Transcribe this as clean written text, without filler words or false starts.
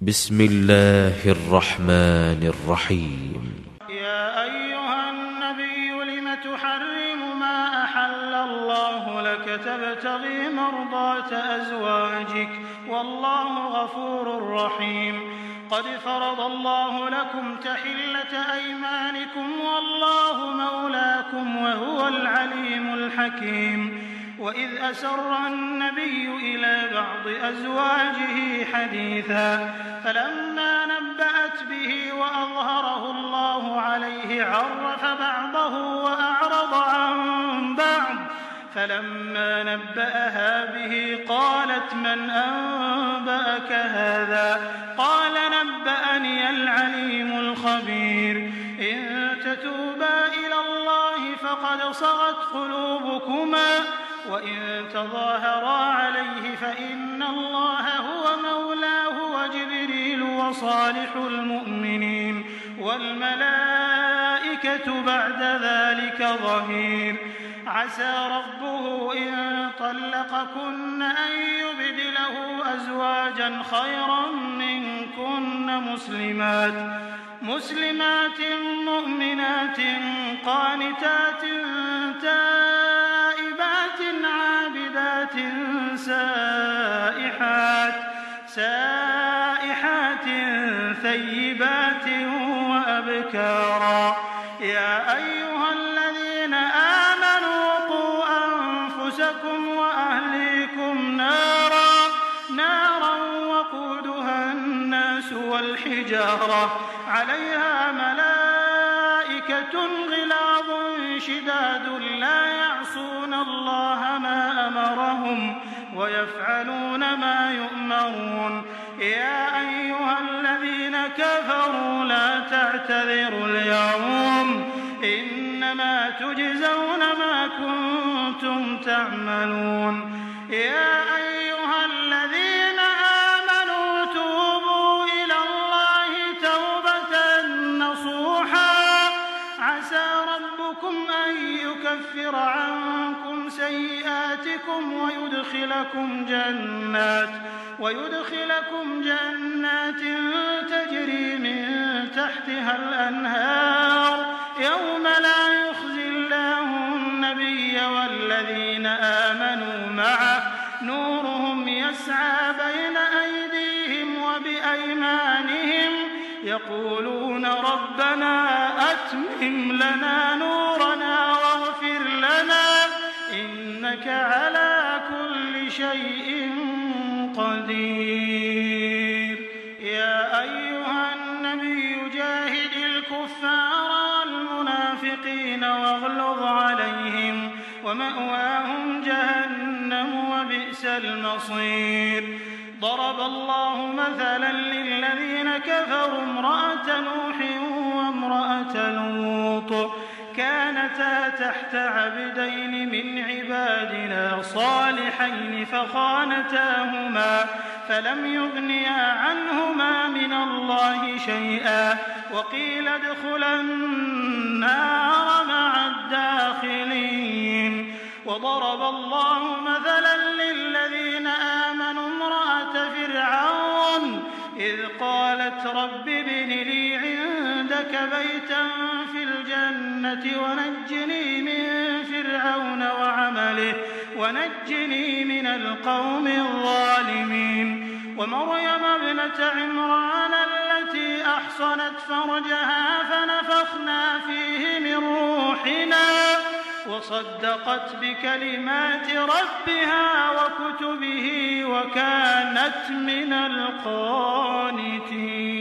بسم الله الرحمن الرحيم. يا أيها النبي لم تحرم ما أحل الله لك تبتغي مرضات أزواجك والله غفور رحيم. قد فرض الله لكم تحلة أيمانكم والله مولاكم وهو العليم الحكيم. وإذ أسر النبي إلى بعض أزواجه حديثا فلما نبأت به وأظهره الله عليه عرف بعضه وأعرض عن بعض فلما نبأها به قالت من أنبأك هذا قال نبأني العليم الخبير. إن تتوبا إلى الله فقد صغت قلوبكما وإن تظاهرا عليه فإن الله هو مولاه وجبريل وصالح المؤمنين والملائكة بعد ذلك ظهير. عسى ربه إن طلقكن أن يبدله أزواجا خيرا منكن مسلمات مؤمنات قانتات تائبات عابدات سائحات ثيبات وأبكارا. يا أيها الذين آمنوا قوا أنفسكم وأهليكم نارا وقودها الناس والحجارة عليها ملائكة غلاظ شداد لا يعصون الله ما أمرهم ويفعلون ما يؤمرون. يا أيها الذين كفروا لا تعتذروا اليوم إنما تجزون ما كنتم تعملون. يا أيها الذين آمنوا توبوا إلى الله توبة نصوحا عسى ربكم أن يكفر عنكم سيئاتكم ويدخلكم جنات تجري من تحتها الأنهار يوم لا يخزي الله النبي والذين آمنوا معه نورهم يسعى بين أيديهم وبأيمانهم يقولون ربنا أتمم لنا نورنا واغفر لنا إنك على كل شيء قدير. يا أيها النبي جاهد الكفار والمنافقين واغلظ عليهم ومأواهم جهنم وبئس المصير. ضرب الله مثلا للذين كفروا امرأة نوح وامرأة لوط كانتا تحت عبدين من عبادنا صالحين فخانتاهما فلم يغنيا عنهما من الله شيئا وقيل ادخلا النار مع الداخلين. وضرب الله مثلا للذين آمنوا امرأة فرعون إذ قالت رب ابن لي عندك بيتا في الجنة ونجني من فرعون وعمله ونجني من القوم الظالمين. ومريم ابنة عمران التي أحصنت فرجها فنفخنا فيه من روحنا وصدقت بكلمات ربها وكتبه وكانت من القانتين.